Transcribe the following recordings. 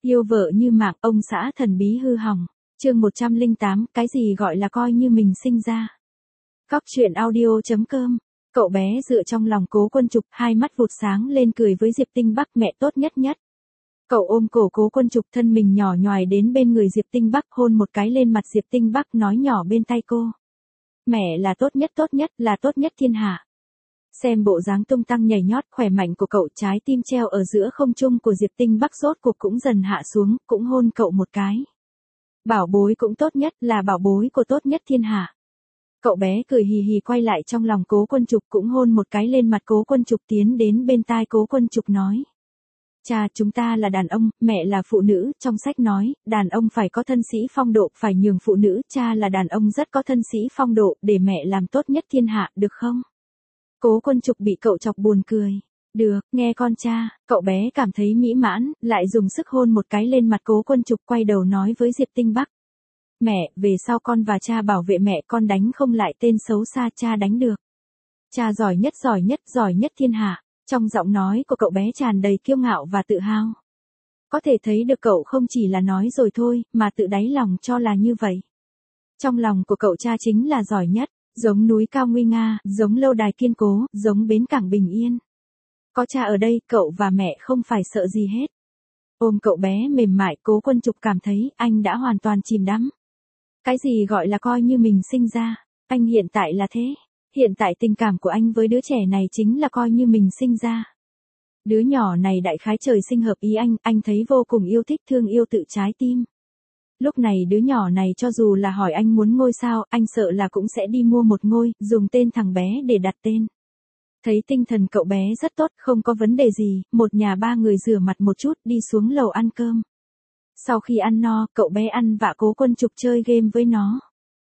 Yêu vợ như mạng, ông xã thần bí hư hỏng. Chương 108, cái gì gọi là coi như mình sinh ra. Góc truyện audio.com. Cậu bé dựa trong lòng Cố Quân Trục, hai mắt vụt sáng lên cười với Diệp Tinh Bắc, mẹ tốt nhất nhất. Cậu ôm cổ Cố Quân Trục, thân mình nhỏ nhoài đến bên người Diệp Tinh Bắc, hôn một cái lên mặt Diệp Tinh Bắc, nói nhỏ bên tai cô. Mẹ là tốt nhất, là tốt nhất thiên hạ. Xem bộ dáng tung tăng nhảy nhót khỏe mạnh của cậu, trái tim treo ở giữa không trung của Diệp Tinh Bắc rốt cuộc cũng dần hạ xuống, cũng hôn cậu một cái. Bảo bối cũng tốt nhất, là bảo bối của tốt nhất thiên hạ. Cậu bé cười hì hì quay lại trong lòng Cố Quân Trục, cũng hôn một cái lên mặt Cố Quân Trục, tiến đến bên tai Cố Quân Trục nói. Cha, chúng ta là đàn ông, mẹ là phụ nữ, trong sách nói, đàn ông phải có thân sĩ phong độ, phải nhường phụ nữ, cha là đàn ông rất có thân sĩ phong độ, để mẹ làm tốt nhất thiên hạ, được không? Cố Quân Trục bị cậu chọc buồn cười. Được, nghe con cha. Cậu bé cảm thấy mỹ mãn, lại dùng sức hôn một cái lên mặt Cố Quân Trục, quay đầu nói với Diệp Tinh Bắc. Mẹ, về sau con và cha bảo vệ mẹ, con đánh không lại tên xấu xa, cha đánh được. Cha giỏi nhất thiên hạ. Trong giọng nói của cậu bé tràn đầy kiêu ngạo và tự hào. Có thể thấy được cậu không chỉ là nói rồi thôi, mà tự đáy lòng cho là như vậy. Trong lòng của cậu cha chính là giỏi nhất, giống núi cao nguy nga, giống lâu đài kiên cố, giống bến cảng bình yên. Có cha ở đây, cậu và mẹ không phải sợ gì hết. Ôm cậu bé mềm mại, Cố Quân Trục cảm thấy anh đã hoàn toàn chìm đắm. Cái gì gọi là coi như mình sinh ra, anh hiện tại là thế. Hiện tại tình cảm của anh với đứa trẻ này chính là coi như mình sinh ra. Đứa nhỏ này đại khái trời sinh hợp ý anh thấy vô cùng yêu thích, thương yêu tự trái tim. Lúc này đứa nhỏ này cho dù là hỏi anh muốn ngôi sao, anh sợ là cũng sẽ đi mua một ngôi, dùng tên thằng bé để đặt tên. Thấy tinh thần cậu bé rất tốt, không có vấn đề gì, một nhà ba người rửa mặt một chút, đi xuống lầu ăn cơm. Sau khi ăn no, cậu bé ăn vạ Cố Quân Trục chơi game với nó.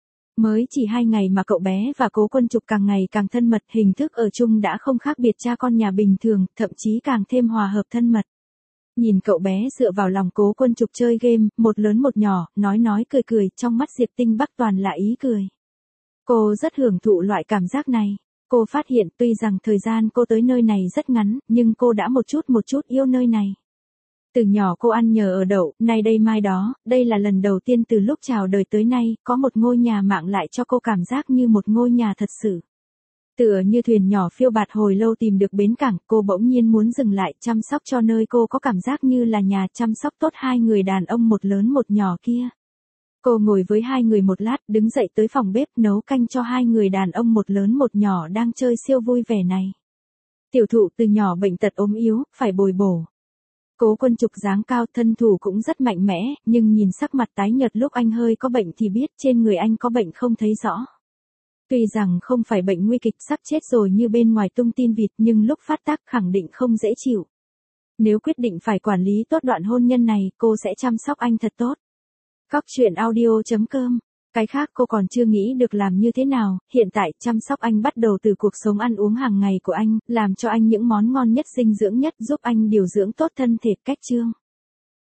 Mới chỉ 2 ngày mà cậu bé và Cố Quân Trục càng ngày càng thân mật, hình thức ở chung đã không khác biệt cha con nhà bình thường, thậm chí càng thêm hòa hợp thân mật. Nhìn cậu bé dựa vào lòng Cố Quân Trục chơi game, một lớn một nhỏ, nói cười, trong mắt Diệp Tinh Bắc toàn là ý cười. Cô rất hưởng thụ loại cảm giác này. Cô phát hiện tuy rằng thời gian cô tới nơi này rất ngắn, nhưng cô đã một chút yêu nơi này. Từ nhỏ cô ăn nhờ ở đậu, nay đây mai đó, đây là lần đầu tiên từ lúc chào đời tới nay, có một ngôi nhà mạng lại cho cô cảm giác như một ngôi nhà thật sự. Tựa như thuyền nhỏ phiêu bạt hồi lâu tìm được bến cảng, cô bỗng nhiên muốn dừng lại chăm sóc cho nơi cô có cảm giác như là nhà, chăm sóc tốt hai người đàn ông một lớn một nhỏ kia. Cô ngồi với hai người một lát, đứng dậy tới phòng bếp nấu canh cho hai người đàn ông một lớn một nhỏ đang chơi siêu vui vẻ này. Tiểu thụ từ nhỏ bệnh tật ốm yếu, phải bồi bổ. Cố Quân Trục dáng cao, thân thủ cũng rất mạnh mẽ, nhưng nhìn sắc mặt tái nhợt lúc anh hơi có bệnh thì biết trên người anh có bệnh không thấy rõ. Tuy rằng không phải bệnh nguy kịch sắp chết rồi như bên ngoài tung tin vịt, nhưng lúc phát tác khẳng định không dễ chịu. Nếu quyết định phải quản lý tốt đoạn hôn nhân này, cô sẽ chăm sóc anh thật tốt. Góc truyện audio.com. Cái khác cô còn chưa nghĩ được làm như thế nào, hiện tại chăm sóc anh bắt đầu từ cuộc sống ăn uống hàng ngày của anh, làm cho anh những món ngon nhất, dinh dưỡng nhất, giúp anh điều dưỡng tốt thân thể, cách chương.